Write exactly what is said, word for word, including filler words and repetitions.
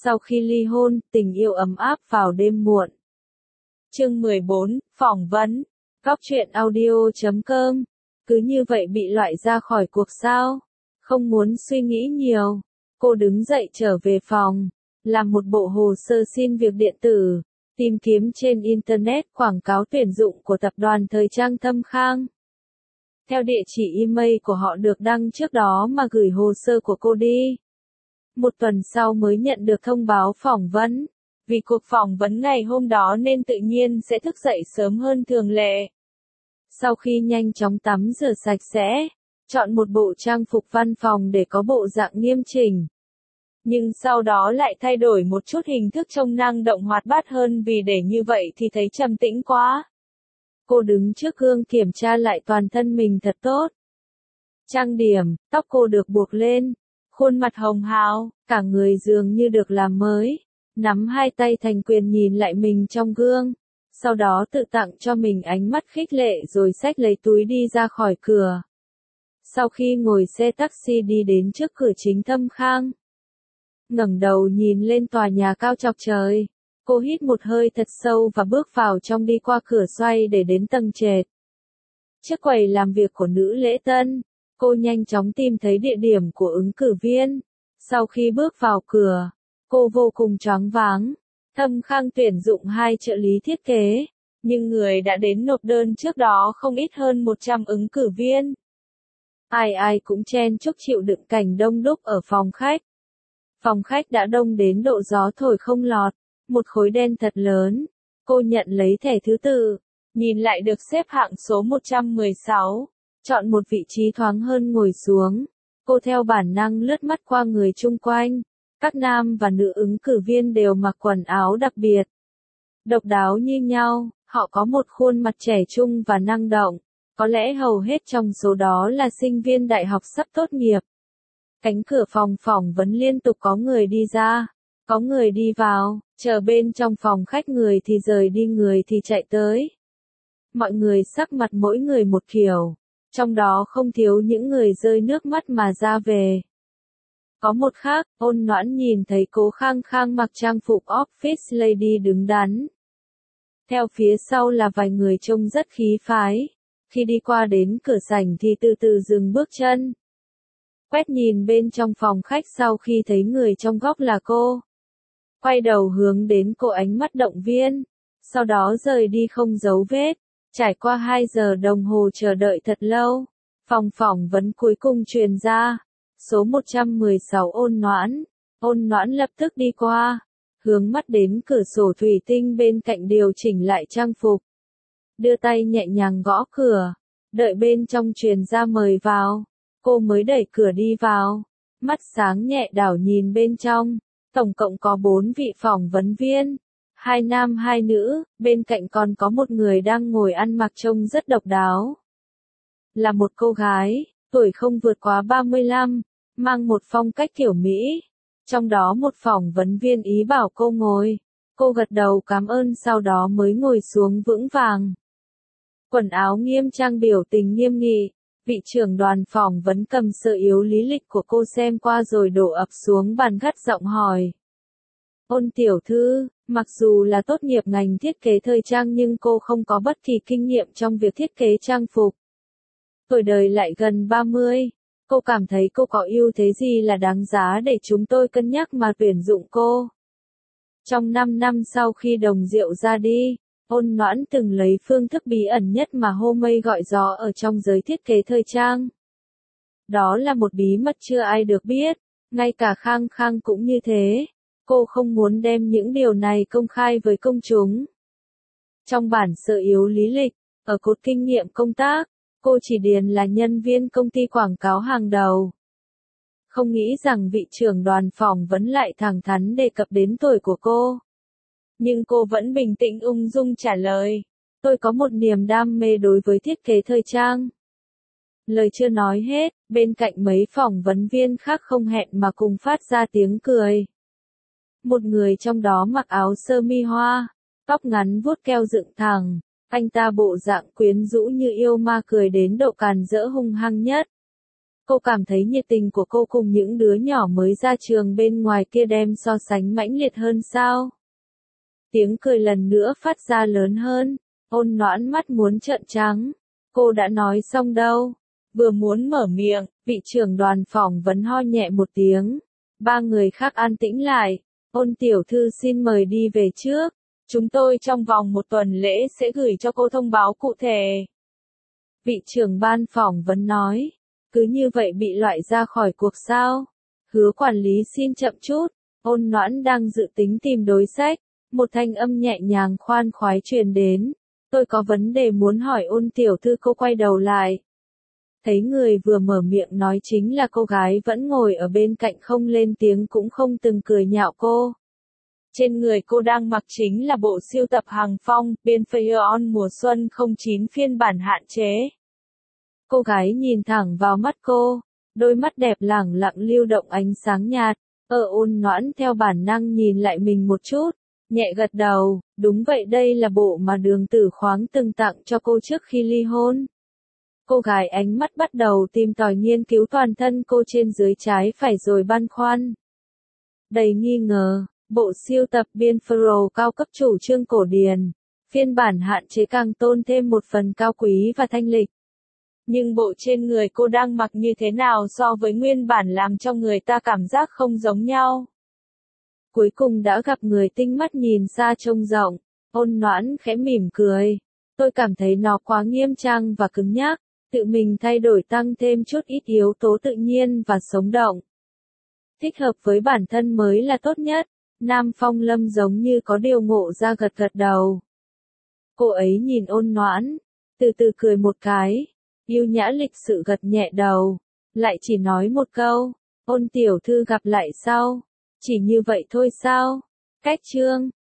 Sau khi ly hôn, tình yêu ấm áp vào đêm muộn. Chương mười bốn, phỏng vấn. Góc truyện audio chấm com. Cứ như vậy bị loại ra khỏi cuộc sao? Không muốn suy nghĩ nhiều. Cô đứng dậy trở về phòng, làm một bộ hồ sơ xin việc điện tử, tìm kiếm trên Internet quảng cáo tuyển dụng của tập đoàn thời trang Thâm Khang. Theo địa chỉ email của họ được đăng trước đó mà gửi hồ sơ của cô đi. Một tuần sau mới nhận được thông báo phỏng vấn. Vì cuộc phỏng vấn ngày hôm đó nên tự nhiên sẽ thức dậy sớm hơn thường lệ. Sau khi nhanh chóng tắm rửa sạch sẽ, chọn một bộ trang phục văn phòng để có bộ dạng nghiêm chỉnh. Nhưng sau đó lại thay đổi một chút hình thức trông năng động hoạt bát hơn vì để như vậy thì thấy trầm tĩnh quá. Cô đứng trước gương kiểm tra lại toàn thân mình thật tốt. Trang điểm, tóc cô được buộc lên, khuôn mặt hồng hào, cả người dường như được làm mới. Nắm hai tay thành quyền nhìn lại mình trong gương, sau đó tự tặng cho mình ánh mắt khích lệ rồi xách lấy túi đi ra khỏi cửa. Sau khi ngồi xe taxi đi đến trước cửa chính Thâm Khang, ngẩng đầu nhìn lên tòa nhà cao chọc trời, cô hít một hơi thật sâu và bước vào trong đi qua cửa xoay để đến tầng trệt. Trước quầy làm việc của nữ lễ tân, cô nhanh chóng tìm thấy địa điểm của ứng cử viên. Sau khi bước vào cửa, cô vô cùng choáng váng. Thâm Khang tuyển dụng hai trợ lý thiết kế, nhưng người đã đến nộp đơn trước đó không ít hơn một trăm ứng cử viên. Ai ai cũng chen chúc chịu đựng cảnh đông đúc ở phòng khách. Phòng khách đã đông đến độ gió thổi không lọt, một khối đen thật lớn. Cô nhận lấy thẻ thứ tự, nhìn lại được xếp hạng số một trăm mười sáu, chọn một vị trí thoáng hơn ngồi xuống. Cô theo bản năng lướt mắt qua người chung quanh. Các nam và nữ ứng cử viên đều mặc quần áo đặc biệt, độc đáo như nhau, họ có một khuôn mặt trẻ trung và năng động, có lẽ hầu hết trong số đó là sinh viên đại học sắp tốt nghiệp. Cánh cửa phòng phỏng vấn liên tục có người đi ra, có người đi vào, chờ bên trong phòng khách người thì rời đi người thì chạy tới. Mọi người sắc mặt mỗi người một kiểu, trong đó không thiếu những người rơi nước mắt mà ra về. Có một khác, Ôn Noãn nhìn thấy Cố Khang Khang mặc trang phục office lady đứng đắn. Theo phía sau là vài người trông rất khí phái. Khi đi qua đến cửa sảnh thì từ từ dừng bước chân. Quét nhìn bên trong phòng khách sau khi thấy người trong góc là cô. Quay đầu hướng đến cô ánh mắt động viên. Sau đó rời đi không dấu vết. Trải qua hai giờ đồng hồ chờ đợi thật lâu. Phòng phỏng vấn cuối cùng truyền ra. Số một trăm mười sáu Ôn Noãn. Ôn Noãn lập tức đi qua, hướng mắt đến cửa sổ thủy tinh bên cạnh điều chỉnh lại trang phục. Đưa tay nhẹ nhàng gõ cửa, đợi bên trong truyền ra mời vào. Cô mới đẩy cửa đi vào, mắt sáng nhẹ đảo nhìn bên trong. Tổng cộng có bốn vị phỏng vấn viên, hai nam hai nữ, bên cạnh còn có một người đang ngồi ăn mặc trông rất độc đáo. Là một cô gái, tuổi không vượt quá ba mươi lăm. Mang một phong cách kiểu Mỹ. Trong đó một phỏng vấn viên ý bảo cô ngồi. Cô gật đầu cảm ơn sau đó mới ngồi xuống vững vàng. Quần áo nghiêm trang biểu tình nghiêm nghị. Vị trưởng đoàn phỏng vấn cầm sơ yếu lý lịch của cô xem qua rồi đổ ập xuống bàn gắt giọng hỏi. Ôn tiểu thư, mặc dù là tốt nghiệp ngành thiết kế thời trang nhưng cô không có bất kỳ kinh nghiệm trong việc thiết kế trang phục. Tuổi đời lại gần ba mươi. Cô cảm thấy cô có ưu thế gì là đáng giá để chúng tôi cân nhắc mà tuyển dụng cô. Trong năm năm sau khi Đồng Diệu ra đi, Ôn Noãn từng lấy phương thức bí ẩn nhất mà hô mây gọi gió ở trong giới thiết kế thời trang. Đó là một bí mật chưa ai được biết, ngay cả Khang Khang cũng như thế. Cô không muốn đem những điều này công khai với công chúng. Trong bản sơ yếu lý lịch, ở cột kinh nghiệm công tác, cô chỉ điền là nhân viên công ty quảng cáo hàng đầu. Không nghĩ rằng vị trưởng đoàn phỏng vấn lại thẳng thắn đề cập đến tuổi của cô. Nhưng cô vẫn bình tĩnh ung dung trả lời. Tôi có một niềm đam mê đối với thiết kế thời trang. Lời chưa nói hết, bên cạnh mấy phỏng vấn viên khác không hẹn mà cùng phát ra tiếng cười. Một người trong đó mặc áo sơ mi hoa, tóc ngắn vuốt keo dựng thẳng. Anh ta bộ dạng quyến rũ như yêu ma cười đến độ càn rỡ hung hăng nhất. Cô cảm thấy nhiệt tình của cô cùng những đứa nhỏ mới ra trường bên ngoài kia đem so sánh mãnh liệt hơn sao? Tiếng cười lần nữa phát ra lớn hơn, Ôn Noãn mắt muốn trợn trắng. Cô đã nói xong đâu? Vừa muốn mở miệng, vị trưởng đoàn phỏng vấn ho nhẹ một tiếng. Ba người khác an tĩnh lại. Ôn tiểu thư xin mời đi về trước. Chúng tôi trong vòng một tuần lễ sẽ gửi cho cô thông báo cụ thể. Vị trưởng ban phỏng vấn nói. Cứ như vậy bị loại ra khỏi cuộc sao? Hứa quản lý xin chậm chút. Ôn Noãn đang dự tính tìm đối sách. Một thanh âm nhẹ nhàng khoan khoái truyền đến. Tôi có vấn đề muốn hỏi Ôn tiểu thư. Cô quay đầu lại. Thấy người vừa mở miệng nói chính là cô gái vẫn ngồi ở bên cạnh không lên tiếng cũng không từng cười nhạo cô. Trên người cô đang mặc chính là bộ siêu tập Hàng Phong, bên Fire On mùa xuân không chín phiên bản hạn chế. Cô gái nhìn thẳng vào mắt cô, đôi mắt đẹp lẳng lặng lưu động ánh sáng nhạt, ở Ôn Noãn theo bản năng nhìn lại mình một chút, nhẹ gật đầu, đúng vậy đây là bộ mà Đường Tử Khoáng từng tặng cho cô trước khi ly hôn. Cô gái ánh mắt bắt đầu tìm tòi nghiên cứu toàn thân cô trên dưới trái phải rồi băn khoăn. Đầy nghi ngờ, bộ siêu tập biên Pro cao cấp chủ trương cổ điển, phiên bản hạn chế càng tôn thêm một phần cao quý và thanh lịch. Nhưng bộ trên người cô đang mặc như thế nào so với nguyên bản làm cho người ta cảm giác không giống nhau. Cuối cùng đã gặp người tinh mắt nhìn xa trông rộng, Ôn Noãn khẽ mỉm cười. Tôi cảm thấy nó quá nghiêm trang và cứng nhắc, tự mình thay đổi tăng thêm chút ít yếu tố tự nhiên và sống động. Thích hợp với bản thân mới là tốt nhất. Nam Phong Lâm giống như có điều ngộ ra gật gật đầu. Cô ấy nhìn Ôn Noãn, từ từ cười một cái, yêu nhã lịch sự gật nhẹ đầu, lại chỉ nói một câu, Ôn tiểu thư gặp lại sau, chỉ như vậy thôi sao? Cách chương